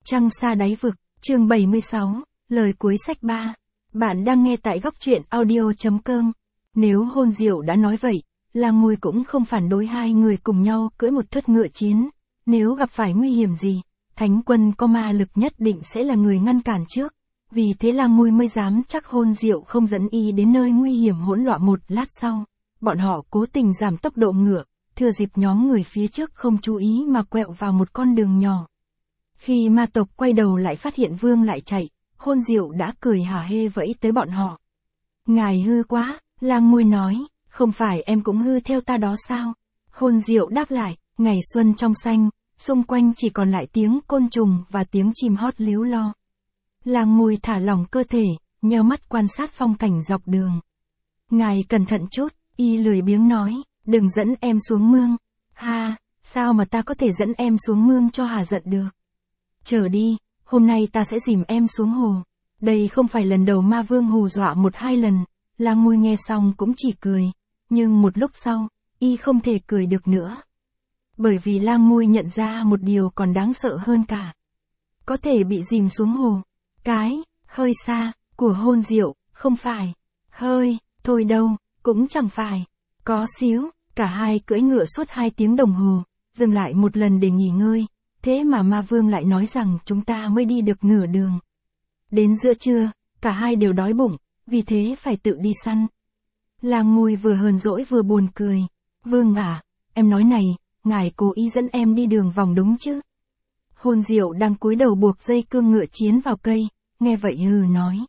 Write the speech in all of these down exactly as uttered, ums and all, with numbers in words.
Trăng xa đáy vực, chương bảy mươi sáu, lời cuối sách ba. Bạn đang nghe tại góc truyện audio chấm com. Nếu Hôn Diệu đã nói vậy, Lang Ngôi cũng không phản đối hai người cùng nhau cưỡi một thất ngựa chiến. Nếu gặp phải nguy hiểm gì, Thánh Quân có ma lực nhất định sẽ là người ngăn cản trước. Vì thế Lang Ngôi mới dám chắc Hôn Diệu không dẫn y đến nơi nguy hiểm hỗn loạn. Một lát sau, bọn họ cố tình giảm tốc độ ngựa, thừa dịp nhóm người phía trước không chú ý mà quẹo vào một con đường nhỏ. Khi ma tộc quay đầu lại phát hiện Vương lại chạy, Hôn Diệu đã cười hả hê vẫy tới bọn họ. Ngài hư quá, Lang Ngôi nói, không phải em cũng hư theo ta đó sao? Hôn Diệu đáp lại, ngày xuân trong xanh, xung quanh chỉ còn lại tiếng côn trùng và tiếng chim hót líu lo. Lang Ngôi thả lỏng cơ thể, nheo mắt quan sát phong cảnh dọc đường. Ngài cẩn thận chút, y lười biếng nói, đừng dẫn em xuống mương. Ha, sao mà ta có thể dẫn em xuống mương cho hà giận được? Chờ đi, hôm nay ta sẽ dìm em xuống hồ. Đây không phải lần đầu ma vương hù dọa một hai lần. Lang Ngôi nghe xong cũng chỉ cười. Nhưng một lúc sau, y không thể cười được nữa. Bởi vì Lang Ngôi nhận ra một điều còn đáng sợ hơn cả. Có thể bị dìm xuống hồ. Cái, hơi xa, của Hôn Diệu, không phải. Hơi, thôi đâu, cũng chẳng phải. Có xíu, cả hai cưỡi ngựa suốt hai tiếng đồng hồ, dừng lại một lần để nghỉ ngơi. Thế mà ma vương lại nói rằng chúng ta mới đi được nửa đường. Đến giữa trưa, cả hai đều đói bụng, vì thế phải tự đi săn. Lang Ngôi vừa hờn dỗi vừa buồn cười. Vương à, em nói này, ngài cố ý dẫn em đi đường vòng đúng chứ? Hôn Diệu đang cúi đầu buộc dây cương ngựa chiến vào cây, nghe vậy hừ nói.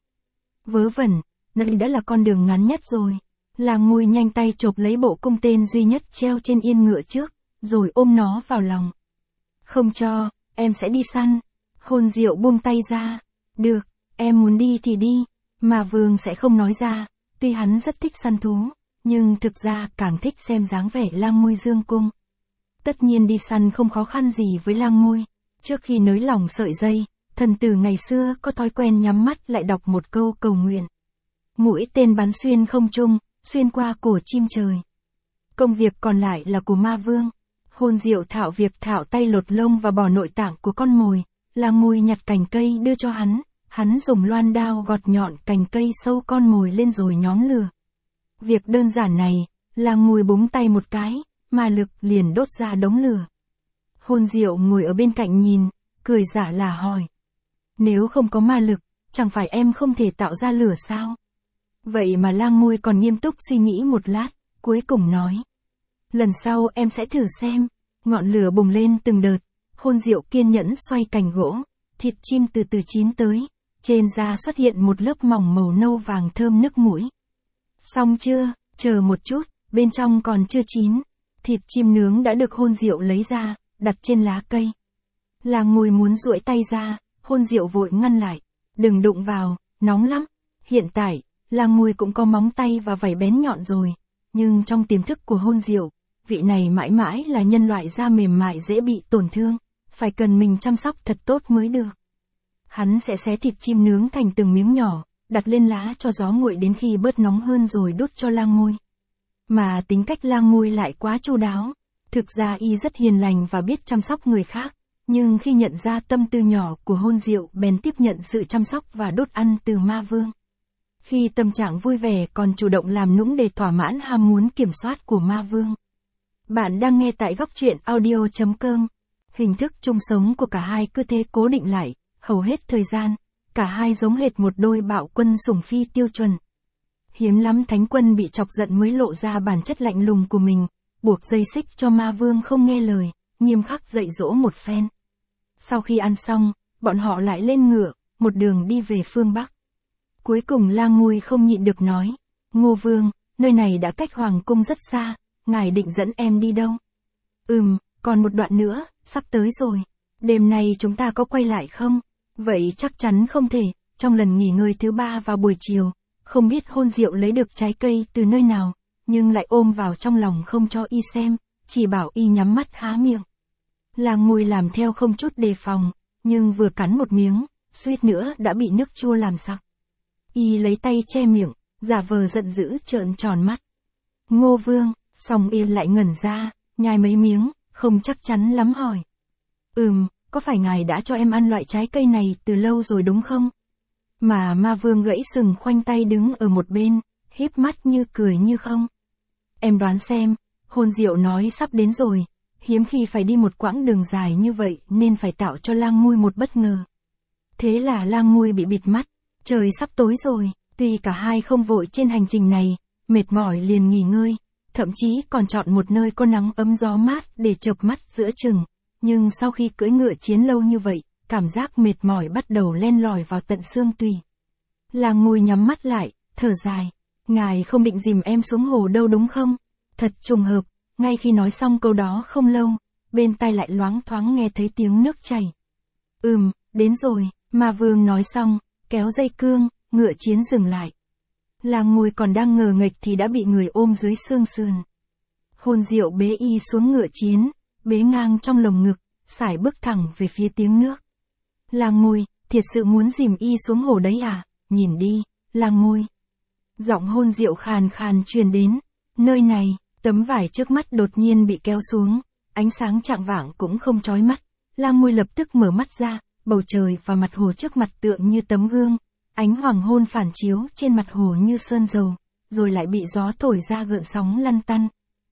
Vớ vẩn, đây đã là con đường ngắn nhất rồi. Lang Ngôi nhanh tay chộp lấy bộ cung tên duy nhất treo trên yên ngựa trước, rồi ôm nó vào lòng. Không cho, em sẽ đi săn. Hôn Diệu buông tay ra. Được, em muốn đi thì đi. Mà Vương sẽ không nói ra, tuy hắn rất thích săn thú, nhưng thực ra càng thích xem dáng vẻ Lang Ngôi dương cung. Tất nhiên đi săn không khó khăn gì với Lang Ngôi. Trước khi nới lỏng sợi dây, thần tử ngày xưa có thói quen nhắm mắt lại đọc một câu cầu nguyện. Mũi tên bắn xuyên không trung, xuyên qua cổ chim trời. Công việc còn lại là của ma vương. Hôn Diệu thạo việc thạo tay lột lông và bỏ nội tạng của con mồi. Lang Ngôi nhặt cành cây đưa cho hắn. Hắn dùng loan đao gọt nhọn cành cây sâu con mồi lên rồi nhóm lửa. Việc đơn giản này, Lang Ngôi búng tay một cái, ma lực liền đốt ra đống lửa. Hôn Diệu ngồi ở bên cạnh nhìn, cười giả là hỏi. Nếu không có ma lực, chẳng phải em không thể tạo ra lửa sao? Vậy mà Lang Ngôi còn nghiêm túc suy nghĩ một lát, cuối cùng nói. Lần sau em sẽ thử xem. Ngọn lửa bùng lên từng đợt. Hôn Diệu kiên nhẫn xoay cành gỗ. Thịt chim từ từ chín tới. Trên da xuất hiện một lớp mỏng màu nâu vàng thơm nức mũi. Xong chưa? Chờ một chút, bên trong còn chưa chín. Thịt chim nướng đã được Hôn Diệu lấy ra, đặt trên lá cây. Lang Ngôi muốn duỗi tay ra, Hôn Diệu vội ngăn lại. Đừng đụng vào, nóng lắm. Hiện tại, Lang Ngôi cũng có móng tay và vảy bén nhọn rồi. Nhưng trong tiềm thức của Hôn Diệu, vị này mãi mãi là nhân loại da mềm mại dễ bị tổn thương, phải cần mình chăm sóc thật tốt mới được. Hắn sẽ xé thịt chim nướng thành từng miếng nhỏ, đặt lên lá cho gió nguội đến khi bớt nóng hơn rồi đút cho Lang Ngôi. Mà tính cách Lang Ngôi lại quá chu đáo. Thực ra y rất hiền lành và biết chăm sóc người khác, nhưng khi nhận ra tâm tư nhỏ của Hôn Diệu bèn tiếp nhận sự chăm sóc và đốt ăn từ ma vương. Khi tâm trạng vui vẻ còn chủ động làm nũng để thỏa mãn ham muốn kiểm soát của ma vương. Bạn đang nghe tại góc truyện audio chấm com. Hình thức chung sống của cả hai cứ thế cố định lại, hầu hết thời gian, cả hai giống hệt một đôi bạo quân sủng phi tiêu chuẩn. Hiếm lắm Thánh Quân bị chọc giận mới lộ ra bản chất lạnh lùng của mình, buộc dây xích cho ma vương không nghe lời, nghiêm khắc dạy dỗ một phen. Sau khi ăn xong, bọn họ lại lên ngựa, một đường đi về phương Bắc. Cuối cùng Lang Ngôi không nhịn được nói, Ngô Vương, nơi này đã cách Hoàng Cung rất xa, ngài định dẫn em đi đâu? Ừm, còn một đoạn nữa, sắp tới rồi. Đêm nay chúng ta có quay lại không? Vậy chắc chắn không thể, trong lần nghỉ ngơi thứ ba vào buổi chiều, không biết Hôn Diệu lấy được trái cây từ nơi nào, nhưng lại ôm vào trong lòng không cho y xem, chỉ bảo y nhắm mắt há miệng. Lang Ngôi làm theo không chút đề phòng, nhưng vừa cắn một miếng, suýt nữa đã bị nước chua làm sặc. Y lấy tay che miệng, giả vờ giận dữ trợn tròn mắt. Ngô Vương, xong y lại ngẩn ra, nhai mấy miếng, không chắc chắn lắm hỏi. Ừm, có phải ngài đã cho em ăn loại trái cây này từ lâu rồi đúng không? Mà ma vương gãy sừng khoanh tay đứng ở một bên, híp mắt như cười như không. Em đoán xem, hôn diệu nói sắp đến rồi, hiếm khi phải đi một quãng đường dài như vậy nên phải tạo cho Lang Ngui một bất ngờ. Thế là Lang Ngui bị bịt mắt, trời sắp tối rồi, tuy cả hai không vội trên hành trình này, mệt mỏi liền nghỉ ngơi, thậm chí còn chọn một nơi có nắng ấm gió mát để chợp mắt giữa chừng, nhưng sau khi cưỡi ngựa chiến lâu như vậy, cảm giác mệt mỏi bắt đầu len lỏi vào tận xương tủy. Lang Ngui nhắm mắt lại, thở dài, ngài không định dìm em xuống hồ đâu đúng không? Thật trùng hợp, ngay khi nói xong câu đó không lâu, bên tai lại loáng thoáng nghe thấy tiếng nước chảy. Ừm, đến rồi, ma vương nói xong, kéo dây cương, ngựa chiến dừng lại. Lang Ngui còn đang ngờ nghệch thì đã bị người ôm dưới xương sườn. Hôn diệu bế y xuống ngựa chiến, bế ngang trong lồng ngực, sải bước thẳng về phía tiếng nước. Lang Ngui, thiệt sự muốn dìm y xuống hồ đấy à? Nhìn đi, Lang Ngui. Giọng hôn diệu khàn khàn truyền đến. Nơi này, tấm vải trước mắt đột nhiên bị kéo xuống, ánh sáng chạng vạng cũng không chói mắt. Lang Ngui lập tức mở mắt ra, bầu trời và mặt hồ trước mặt tựa như tấm gương. Ánh hoàng hôn phản chiếu trên mặt hồ như sơn dầu, rồi lại bị gió thổi ra gợn sóng lăn tăn.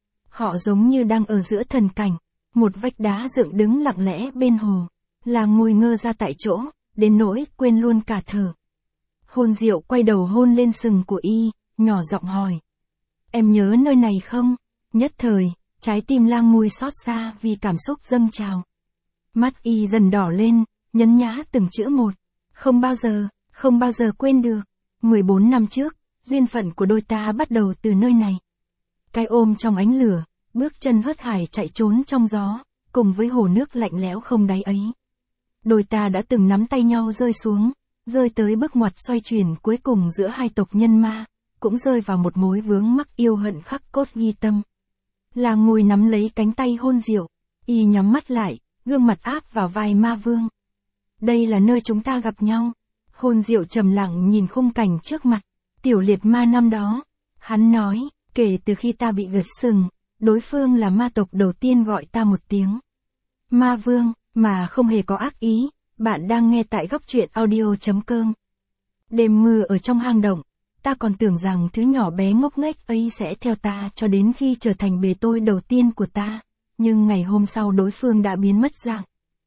Họ giống như đang ở giữa thần cảnh, một vách đá dựng đứng lặng lẽ bên hồ. Lang Ngui ngơ ra tại chỗ, đến nỗi quên luôn cả thở. Hôn diệu quay đầu hôn lên sừng của y, nhỏ giọng hỏi. Em nhớ nơi này không? Nhất thời, trái tim Lang Ngui xót xa vì cảm xúc dâng trào. Mắt y dần đỏ lên, nhấn nhá từng chữ một. Không bao giờ, không bao giờ quên được. mười bốn năm trước, duyên phận của đôi ta bắt đầu từ nơi này. Cái ôm trong ánh lửa, bước chân hớt hải chạy trốn trong gió, cùng với hồ nước lạnh lẽo không đáy ấy. Đôi ta đã từng nắm tay nhau rơi xuống, rơi tới bước ngoặt xoay chuyển cuối cùng giữa hai tộc nhân ma, cũng rơi vào một mối vướng mắc yêu hận khắc cốt ghi tâm. Lang Ngui nắm lấy cánh tay hôn diệu, y nhắm mắt lại, gương mặt áp vào vai ma vương. Đây là nơi chúng ta gặp nhau. Hôn diệu trầm lặng nhìn khung cảnh trước mặt, tiểu liệt ma năm đó. Hắn nói, kể từ khi ta bị gãy sừng, đối phương là ma tộc đầu tiên gọi ta một tiếng ma vương, mà không hề có ác ý. Bạn đang nghe tại góc truyện audio chấm com. Đêm mưa ở trong hang động, ta còn tưởng rằng thứ nhỏ bé ngốc nghếch ấy sẽ theo ta cho đến khi trở thành bề tôi đầu tiên của ta, nhưng ngày hôm sau đối phương đã biến mất dạng.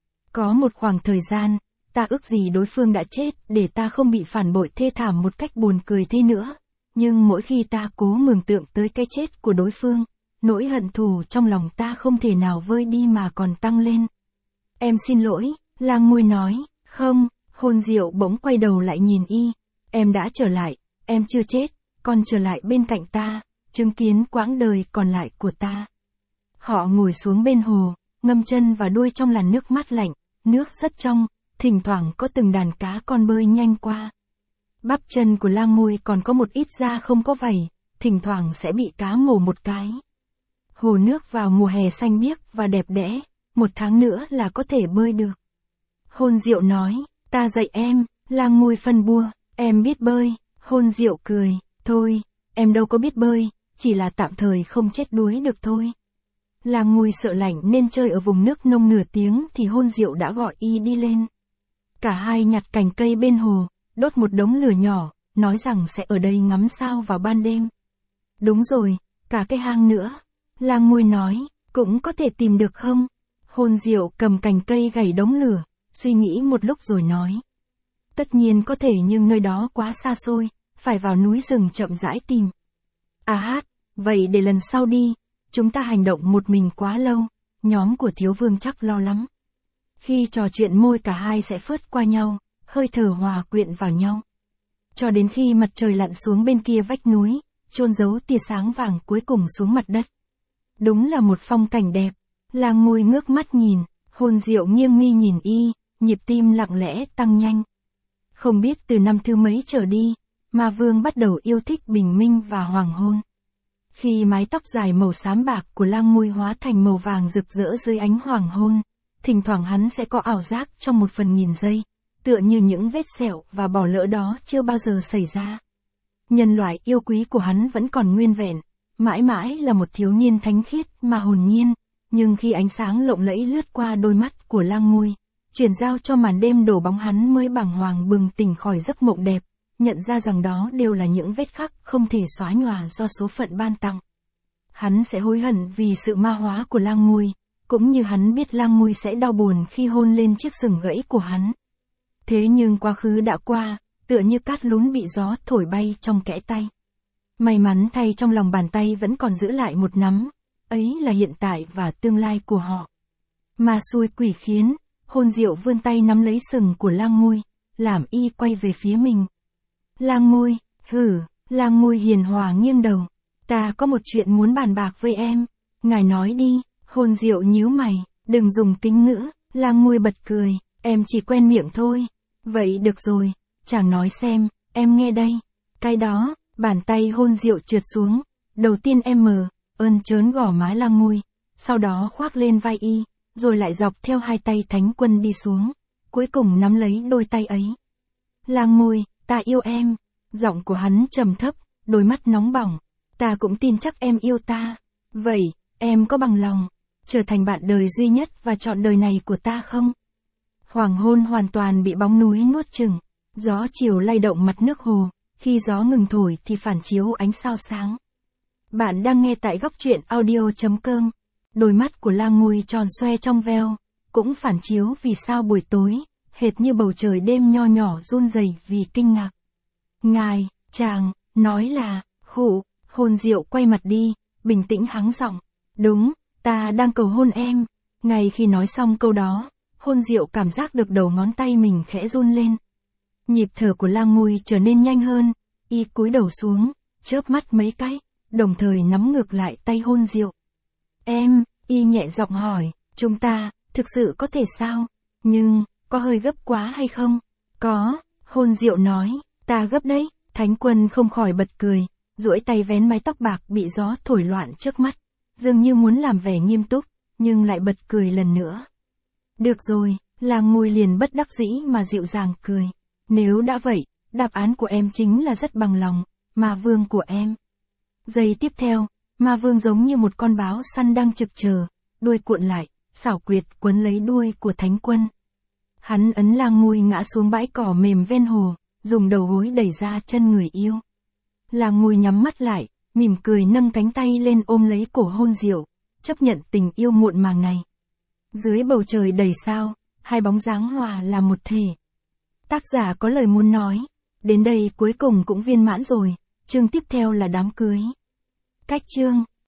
Có một khoảng thời gian, ta ước gì đối phương đã chết để ta không bị phản bội thê thảm một cách buồn cười thế nữa, nhưng mỗi khi ta cố mường tượng tới cái chết của đối phương, nỗi hận thù trong lòng ta không thể nào vơi đi mà còn tăng lên. Em xin lỗi, Lang Ngui nói. Không, hôn diệu bỗng quay đầu lại nhìn y. Em đã trở lại, em chưa chết, còn trở lại bên cạnh ta, chứng kiến quãng đời còn lại của ta. Họ ngồi xuống bên hồ, ngâm chân và đuôi trong làn nước mát lạnh, nước rất trong, thỉnh thoảng có từng đàn cá con bơi nhanh qua. Bắp chân của Lang Ngui còn có một ít da không có vảy, thỉnh thoảng sẽ bị cá mổ một cái. Hồ nước vào mùa hè xanh biếc và đẹp đẽ, một tháng nữa là có thể bơi được. Hôn diệu nói, ta dạy em. Lang Ngui phân bua, em biết bơi. Hôn diệu cười, thôi, em đâu có biết bơi, chỉ là tạm thời không chết đuối được thôi. Lang Ngui sợ lạnh nên chơi ở vùng nước nông nửa tiếng thì hôn diệu đã gọi y đi lên. Cả hai nhặt cành cây bên hồ, đốt một đống lửa nhỏ, nói rằng sẽ ở đây ngắm sao vào ban đêm. Đúng rồi, cả cái hang nữa. Lang Ngui nói, cũng có thể tìm được không? Hôn diệu cầm cành cây gảy đống lửa, suy nghĩ một lúc rồi nói. Tất nhiên có thể nhưng nơi đó quá xa xôi, phải vào núi rừng chậm rãi tìm. À hát, vậy để lần sau đi, chúng ta hành động một mình quá lâu, nhóm của thiếu vương chắc lo lắm. Khi trò chuyện môi cả hai sẽ phớt qua nhau, hơi thở hòa quyện vào nhau. Cho đến khi mặt trời lặn xuống bên kia vách núi, chôn giấu tia sáng vàng cuối cùng xuống mặt đất. Đúng là một phong cảnh đẹp. Lang Ngui ngước mắt nhìn, hôn diệu nghiêng mi nhìn y, nhịp tim lặng lẽ tăng nhanh. Không biết từ năm thứ mấy trở đi, ma vương bắt đầu yêu thích bình minh và hoàng hôn. Khi mái tóc dài màu xám bạc của Lang Ngui hóa thành màu vàng rực rỡ dưới ánh hoàng hôn, thỉnh thoảng hắn sẽ có ảo giác trong một phần nghìn giây, tựa như những vết sẹo và bỏ lỡ đó chưa bao giờ xảy ra. Nhân loại yêu quý của hắn vẫn còn nguyên vẹn, mãi mãi là một thiếu niên thánh khiết mà hồn nhiên, nhưng khi ánh sáng lộng lẫy lướt qua đôi mắt của Lang Ngui, chuyển giao cho màn đêm đổ bóng hắn mới bàng hoàng bừng tỉnh khỏi giấc mộng đẹp, nhận ra rằng đó đều là những vết khắc không thể xóa nhòa do số phận ban tặng. Hắn sẽ hối hận vì sự ma hóa của Lang Ngui, cũng như hắn biết Lang Ngui sẽ đau buồn khi hôn lên chiếc sừng gãy của hắn. Thế nhưng quá khứ đã qua, tựa như cát lún bị gió thổi bay trong kẽ tay. May mắn thay trong lòng bàn tay vẫn còn giữ lại một nắm, ấy là hiện tại và tương lai của họ. Mà xui quỷ khiến, Hôn Diệu vươn tay nắm lấy sừng của Lang Ngui, làm y quay về phía mình. Lang Ngui, hử, Lang Ngui hiền hòa nghiêng đầu. Ta có một chuyện muốn bàn bạc với em. Ngài nói đi. Hôn Diệu nhíu mày, đừng dùng kính ngữ. Lang Ngui bật cười, em chỉ quen miệng thôi. Vậy được rồi, chàng nói xem, em nghe đây. Cái đó, bàn tay Hôn Diệu trượt xuống. Đầu tiên em mờ, ơn trớn gò má Lang Ngui, sau đó khoác lên vai y, rồi lại dọc theo hai tay Thánh Quân đi xuống, cuối cùng nắm lấy đôi tay ấy. Lang Ngui, ta yêu em. Giọng của hắn trầm thấp, đôi mắt nóng bỏng. Ta cũng tin chắc em yêu ta. Vậy, em có bằng lòng trở thành bạn đời duy nhất và trọn đời này của ta không? Hoàng hôn hoàn toàn bị bóng núi nuốt chửng. Gió chiều lay động mặt nước hồ, khi gió ngừng thổi thì phản chiếu ánh sao sáng. Bạn đang nghe tại góc truyện audio chấm com. Đôi mắt của Lang Ngui tròn xoe trong veo, cũng phản chiếu vì sao buổi tối, hệt như bầu trời đêm nho nhỏ run rẩy vì kinh ngạc. Ngài, chàng, nói là, khụ, Hôn Diệu quay mặt đi, bình tĩnh hắng giọng. Đúng, ta đang cầu hôn em. Ngay khi nói xong câu đó, Hôn Diệu cảm giác được đầu ngón tay mình khẽ run lên. Nhịp thở của Lang Ngui trở nên nhanh hơn, y cúi đầu xuống, chớp mắt mấy cái, đồng thời nắm ngược lại tay Hôn Diệu. Em, y nhẹ giọng hỏi, chúng ta, thực sự có thể sao? Nhưng, có hơi gấp quá hay không? Có, Hôn Diệu nói, ta gấp đấy. Thánh Quân không khỏi bật cười, duỗi tay vén mái tóc bạc bị gió thổi loạn trước mắt, dường như muốn làm vẻ nghiêm túc, nhưng lại bật cười lần nữa. Được rồi, Lang Ngui liền bất đắc dĩ mà dịu dàng cười. Nếu đã vậy, đáp án của em chính là rất bằng lòng, Ma Vương của em. Giây tiếp theo, Ma Vương giống như một con báo săn đang trực chờ, đuôi cuộn lại, xảo quyệt quấn lấy đuôi của Thánh Quân. Hắn ấn Lang Ngui ngã xuống bãi cỏ mềm ven hồ, dùng đầu gối đẩy ra chân người yêu. Lang Ngui nhắm mắt lại, mỉm cười nâng cánh tay lên ôm lấy cổ Hôn Diệu, chấp nhận tình yêu muộn màng này. Dưới bầu trời đầy sao, hai bóng dáng hòa là một thể. Tác giả có lời muốn nói, đến đây cuối cùng cũng viên mãn rồi, chương tiếp theo là đám cưới. Cách chương